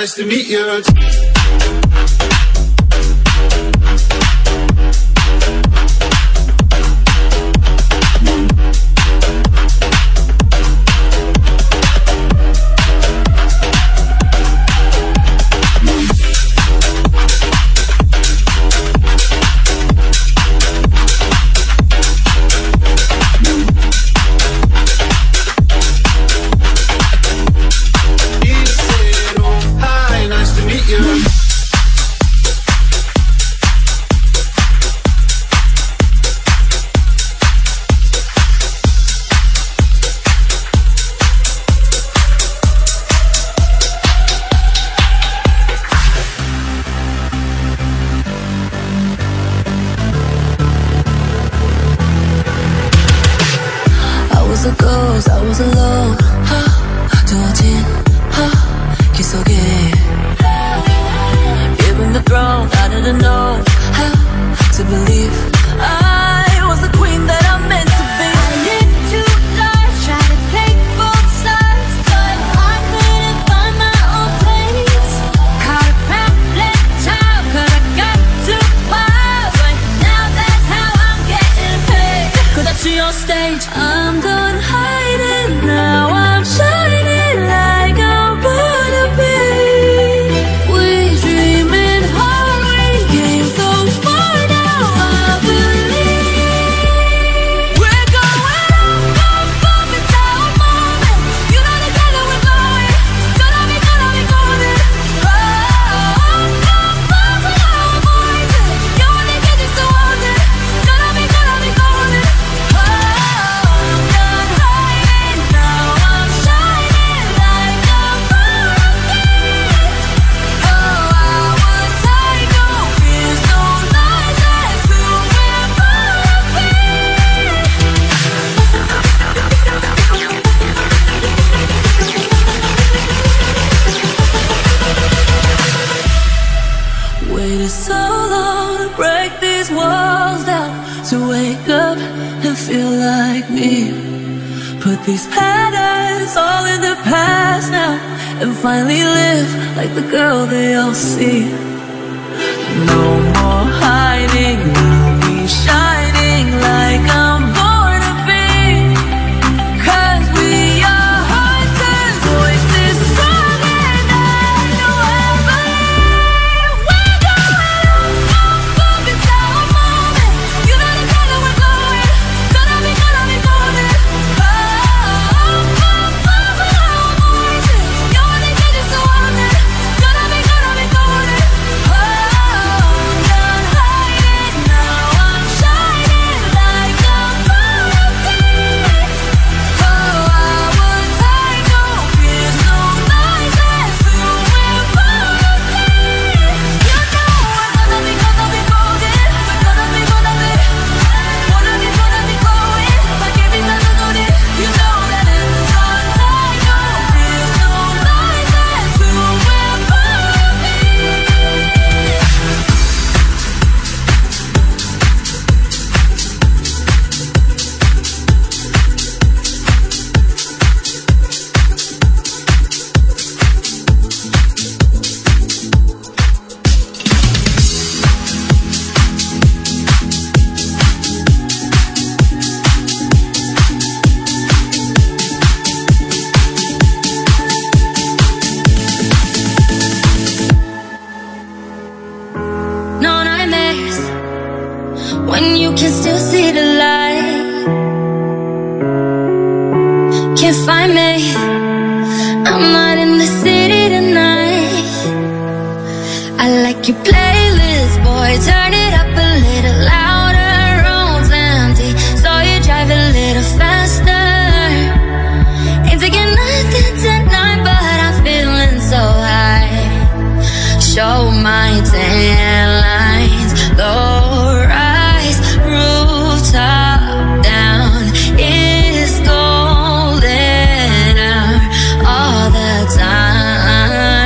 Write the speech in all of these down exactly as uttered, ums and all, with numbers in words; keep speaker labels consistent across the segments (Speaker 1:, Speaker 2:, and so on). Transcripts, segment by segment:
Speaker 1: nice to meet you.
Speaker 2: These patterns all in the past now, and finally live like the girl they all see. No more hiding, I'll be shining like I'm born to be. Cause we are hunters, voices stronger than you'll ever hear. We're going up, up, up, it's our moment. You know the color we're going. Gonna be, gonna be golden. When you can still see the light, can't find me, I'm not in the city tonight. I like your playlist, boy, turn it up a little louder. Room's empty, so you drive a little faster. Ain't taking nothing tonight, but I'm feeling so high. Show my tan lines, low rise, rooftop down. It's golden hour all the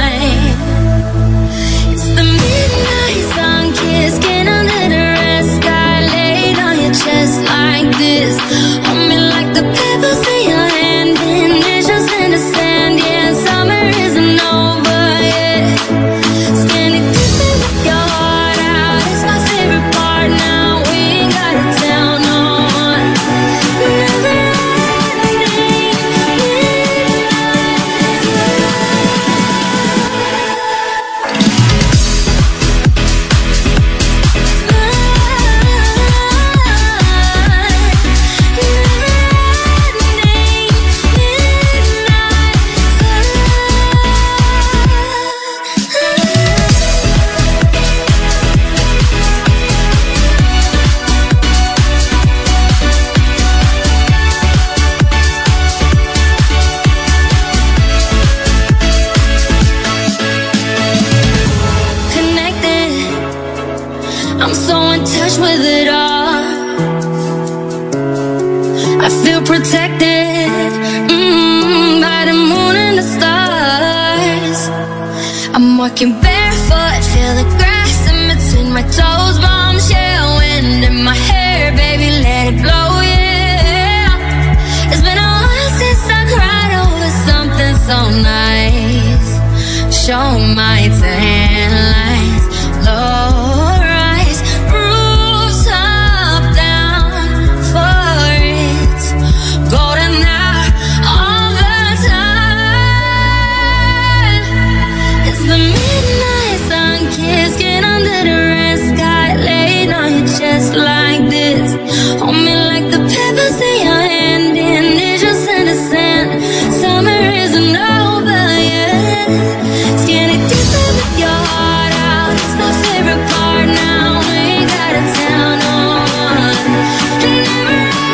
Speaker 2: time. It's the midnight sun kissing under the red sky. protected mm, by the moon and the stars. I'm walking barefoot, feel the grass in between my toes. Bombshell wind in my hair, baby, let it blow, yeah. It's been a while since I cried over something so nice. Show my tan lines, low rise, rooftop down for it. Golden hour all the time. It's the midnight sun kissing under the red sky, laying on your chest like this. Hold me like the peppers in your hand, and it's just in the sand. Summer isn't over yet. Skin it deeper with your heart out. It's my favorite part now. We ain't gotta tell no one. And never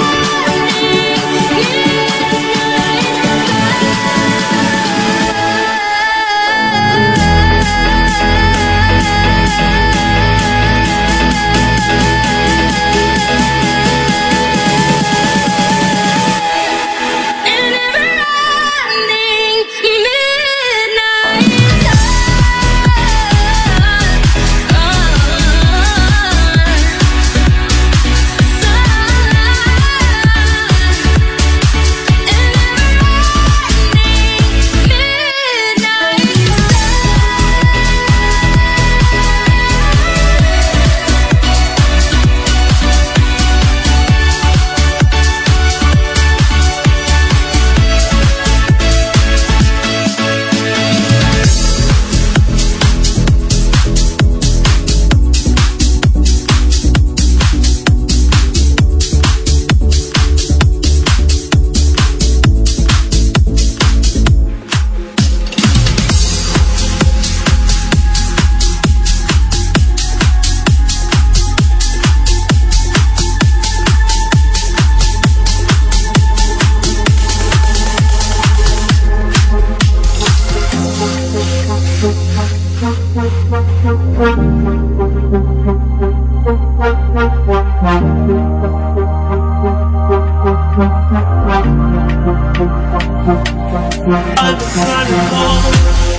Speaker 1: I've been home.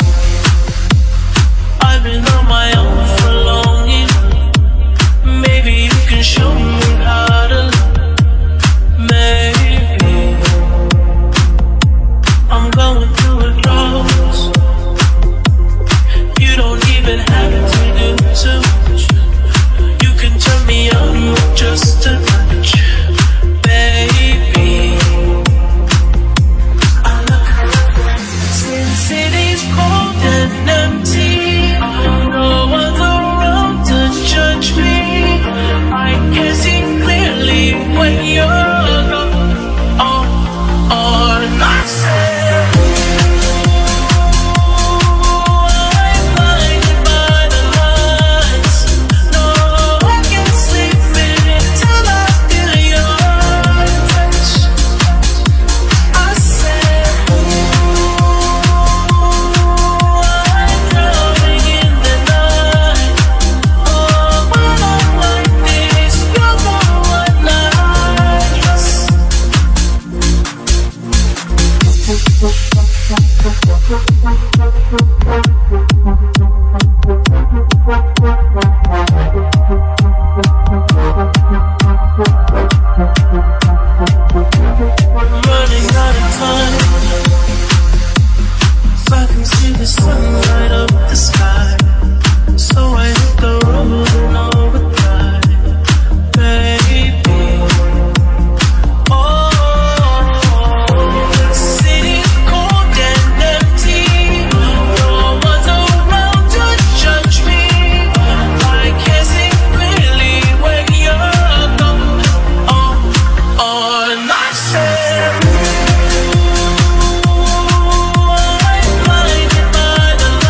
Speaker 1: I've been on my own for long. Maybe you can show me how to. Maybe I'm going through a drought. You don't even have to do too much. You can turn me on just a touch, baby. City's cold and empty. No one's around to judge me. I can see clearly when you're gone. Oh, oh, not sad. I'm blinded by the lights. No, I can't sleep until I feel your touch. I said, running out of time, so I can see the sun light up the sky. So I hit the road and overdrive, baby. Oh, the city's cold and empty. No one's around to judge me. I can't see clearly when you're gone. Oh, oh, and I said, I'm blinded by the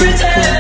Speaker 1: pretend.